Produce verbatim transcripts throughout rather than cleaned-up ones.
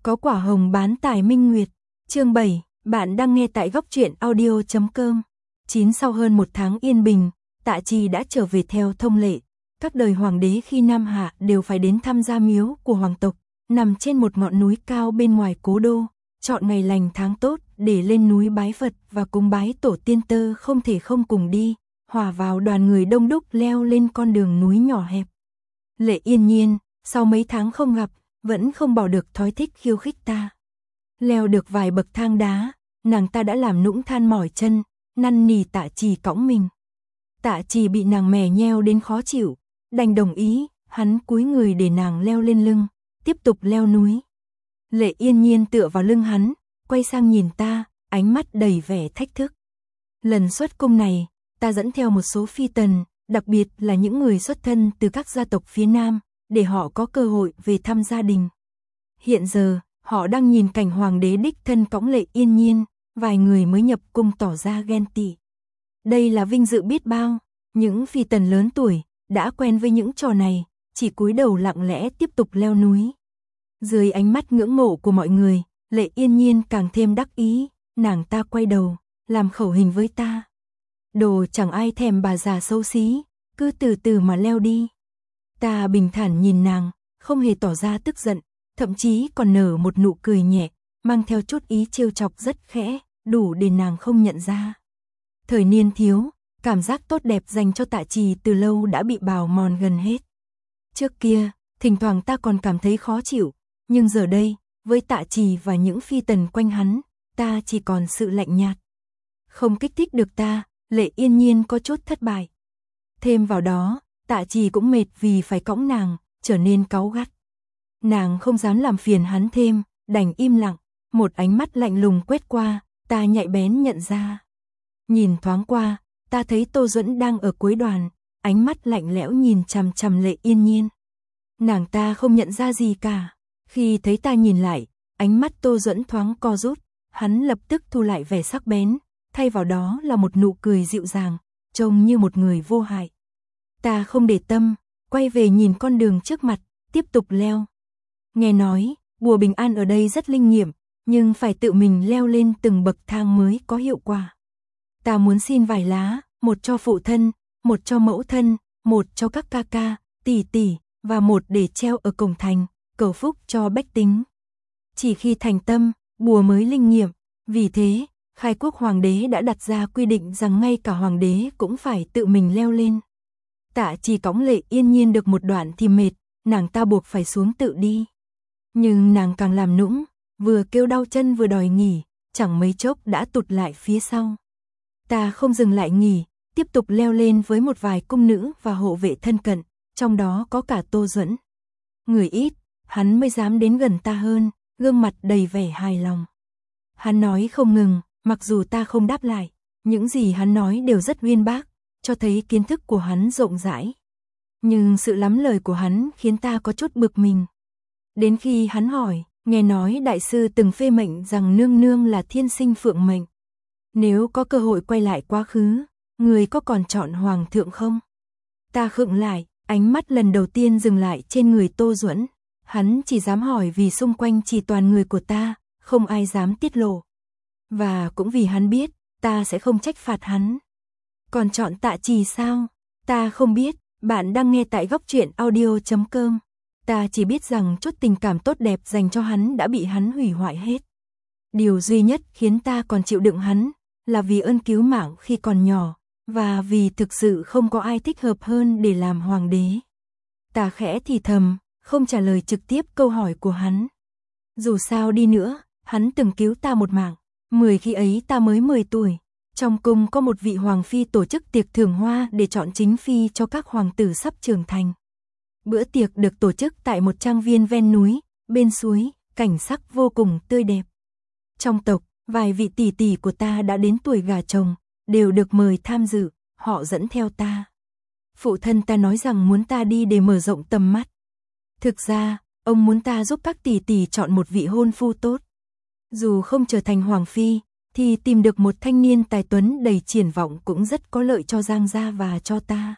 Có quả hồng bán tài minh nguyệt. Chương bảy, bạn đang nghe tại góc truyện audio chấm com. Chín Sau hơn một tháng yên bình, Tạ Trì đã trở về theo thông lệ. Các đời hoàng đế khi Nam Hạ đều phải đến thăm gia miếu của hoàng tộc, nằm trên một ngọn núi cao bên ngoài cố đô. Chọn ngày lành tháng tốt để lên núi bái Phật và cúng bái tổ tiên tơ không thể không cùng đi, hòa vào đoàn người đông đúc leo lên con đường núi nhỏ hẹp. Lệ Yên Nhiên, sau mấy tháng không gặp, vẫn không bỏ được thói thích khiêu khích ta. Leo được vài bậc thang đá, nàng ta đã làm nũng than mỏi chân, năn nỉ Tạ Trì cõng mình. Tạ Trì bị nàng mè nheo đến khó chịu, đành đồng ý, hắn cúi người để nàng leo lên lưng, tiếp tục leo núi. Lệ Yên Nhiên tựa vào lưng hắn, quay sang nhìn ta, ánh mắt đầy vẻ thách thức. Lần xuất cung này, ta dẫn theo một số phi tần, đặc biệt là những người xuất thân từ các gia tộc phía Nam, để họ có cơ hội về thăm gia đình. Hiện giờ, họ đang nhìn cảnh hoàng đế đích thân cõng Lệ Yên Nhiên, vài người mới nhập cung tỏ ra ghen tị. Đây là vinh dự biết bao, những phi tần lớn tuổi, đã quen với những trò này, chỉ cúi đầu lặng lẽ tiếp tục leo núi. Dưới ánh mắt ngưỡng mộ của mọi người, Lệ Yên Nhiên càng thêm đắc ý, nàng ta quay đầu, làm khẩu hình với ta. Đồ chẳng ai thèm bà già xấu xí, cứ từ từ mà leo đi. Ta bình thản nhìn nàng, không hề tỏ ra tức giận, thậm chí còn nở một nụ cười nhẹ, mang theo chút ý trêu chọc rất khẽ, đủ để nàng không nhận ra. Thời niên thiếu, cảm giác tốt đẹp dành cho Tạ Trì từ lâu đã bị bào mòn gần hết. Trước kia, thỉnh thoảng ta còn cảm thấy khó chịu, nhưng giờ đây, với Tạ Trì và những phi tần quanh hắn, ta chỉ còn sự lạnh nhạt. Không kích thích được ta, Lệ Yên Nhiên có chút thất bại. Thêm vào đó, Tạ Trì cũng mệt vì phải cõng nàng, trở nên cáu gắt. Nàng không dám làm phiền hắn thêm, đành im lặng, một ánh mắt lạnh lùng quét qua, ta nhạy bén nhận ra. Nhìn thoáng qua, ta thấy Tô Duẫn đang ở cuối đoàn, ánh mắt lạnh lẽo nhìn chằm chằm Lệ Yên Nhiên. Nàng ta không nhận ra gì cả, khi thấy ta nhìn lại, ánh mắt Tô Duẫn thoáng co rút, hắn lập tức thu lại vẻ sắc bén, thay vào đó là một nụ cười dịu dàng, trông như một người vô hại. Ta không để tâm, quay về nhìn con đường trước mặt, tiếp tục leo. Nghe nói, bùa bình an ở đây rất linh nghiệm, nhưng phải tự mình leo lên từng bậc thang mới có hiệu quả. Ta muốn xin vài lá, một cho phụ thân, một cho mẫu thân, một cho các ca ca, tỷ tỷ, và một để treo ở cổng thành, cầu phúc cho bách tính. Chỉ khi thành tâm, bùa mới linh nghiệm, vì thế, khai quốc hoàng đế đã đặt ra quy định rằng ngay cả hoàng đế cũng phải tự mình leo lên. Tạ Trì cõng Lệ Yên Nhiên được một đoạn thì mệt, nàng ta buộc phải xuống tự đi. Nhưng nàng càng làm nũng, vừa kêu đau chân vừa đòi nghỉ, chẳng mấy chốc đã tụt lại phía sau. Ta không dừng lại nghỉ, tiếp tục leo lên với một vài cung nữ và hộ vệ thân cận, trong đó có cả Tô Duẫn. Người ít, hắn mới dám đến gần ta hơn, gương mặt đầy vẻ hài lòng. Hắn nói không ngừng, mặc dù ta không đáp lại, những gì hắn nói đều rất uyên bác, cho thấy kiến thức của hắn rộng rãi. Nhưng sự lắm lời của hắn khiến ta có chút bực mình. Đến khi hắn hỏi, nghe nói đại sư từng phê mệnh rằng nương nương là thiên sinh phượng mệnh. Nếu có cơ hội quay lại quá khứ, người có còn chọn hoàng thượng không? Ta khựng lại, ánh mắt lần đầu tiên dừng lại trên người Tô Duẫn. Hắn chỉ dám hỏi vì xung quanh chỉ toàn người của ta, không ai dám tiết lộ. Và cũng vì hắn biết, ta sẽ không trách phạt hắn. Còn chọn Tạ Trì sao? Ta không biết, bạn đang nghe tại góc truyện audio chấm com. Ta chỉ biết rằng chút tình cảm tốt đẹp dành cho hắn đã bị hắn hủy hoại hết. Điều duy nhất khiến ta còn chịu đựng hắn, là vì ơn cứu mạng khi còn nhỏ, và vì thực sự không có ai thích hợp hơn để làm hoàng đế. Ta khẽ thì thầm, không trả lời trực tiếp câu hỏi của hắn. Dù sao đi nữa, hắn từng cứu ta một mạng, mười khi ấy ta mới mười tuổi. Trong cung có một vị hoàng phi tổ chức tiệc thưởng hoa để chọn chính phi cho các hoàng tử sắp trưởng thành. Bữa tiệc được tổ chức tại một trang viên ven núi, bên suối, cảnh sắc vô cùng tươi đẹp. Trong tộc, vài vị tỷ tỷ của ta đã đến tuổi gả chồng, đều được mời tham dự, họ dẫn theo ta. Phụ thân ta nói rằng muốn ta đi để mở rộng tầm mắt. Thực ra, ông muốn ta giúp các tỷ tỷ chọn một vị hôn phu tốt. Dù không trở thành hoàng phi, thì tìm được một thanh niên tài tuấn đầy triển vọng cũng rất có lợi cho Giang gia và cho ta.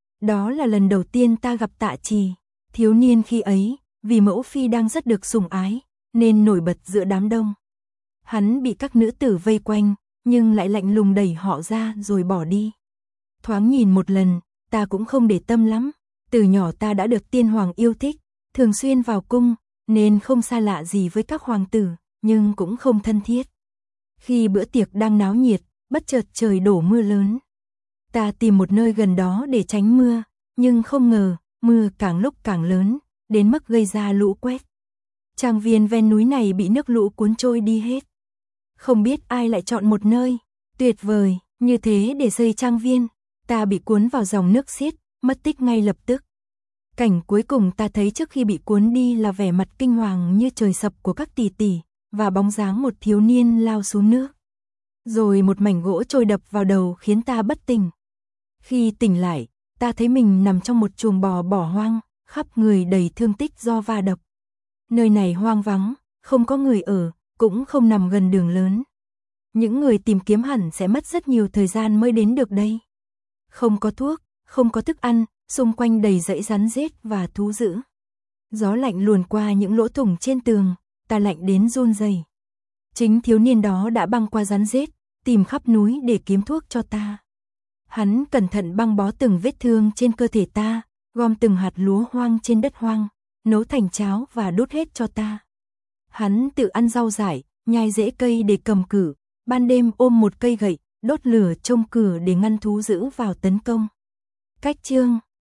Đó là lần đầu tiên ta gặp Tạ Trì. Thiếu niên khi ấy, vì mẫu phi đang rất được sủng ái, nên nổi bật giữa đám đông. Hắn bị các nữ tử vây quanh, nhưng lại lạnh lùng đẩy họ ra rồi bỏ đi. Thoáng nhìn một lần, ta cũng không để tâm lắm. Từ nhỏ ta đã được tiên hoàng yêu thích, thường xuyên vào cung, nên không xa lạ gì với các hoàng tử, nhưng cũng không thân thiết. Khi bữa tiệc đang náo nhiệt, bất chợt trời đổ mưa lớn. Ta tìm một nơi gần đó để tránh mưa, nhưng không ngờ, mưa càng lúc càng lớn, đến mức gây ra lũ quét. Trang viên ven núi này bị nước lũ cuốn trôi đi hết. Không biết ai lại chọn một nơi tuyệt vời như thế để xây trang viên. Ta bị cuốn vào dòng nước xiết, mất tích ngay lập tức. Cảnh cuối cùng ta thấy trước khi bị cuốn đi là vẻ mặt kinh hoàng như trời sập của các tỷ tỷ, và bóng dáng một thiếu niên lao xuống nước. Rồi một mảnh gỗ trôi đập vào đầu khiến ta bất tỉnh. Khi tỉnh lại, ta thấy mình nằm trong một chuồng bò bỏ hoang, khắp người đầy thương tích do va đập. Nơi này hoang vắng, không có người ở, cũng không nằm gần đường lớn. Những người tìm kiếm hẳn sẽ mất rất nhiều thời gian mới đến được đây. Không có thuốc, không có thức ăn, xung quanh đầy rẫy rắn rết và thú dữ. Gió lạnh luồn qua những lỗ thủng trên tường, ta lạnh đến run rẩy. Chính thiếu niên đó đã băng qua rắn rết, tìm khắp núi để kiếm thuốc cho ta. Hắn cẩn thận băng bó từng vết thương trên cơ thể ta, gom từng hạt lúa hoang trên đất hoang, nấu thành cháo và đút hết cho ta. Hắn tự ăn rau dại, nhai rễ cây để cầm cự, ban đêm ôm một cây gậy, đốt lửa trông cửa để ngăn thú dữ vào tấn công. Cách chương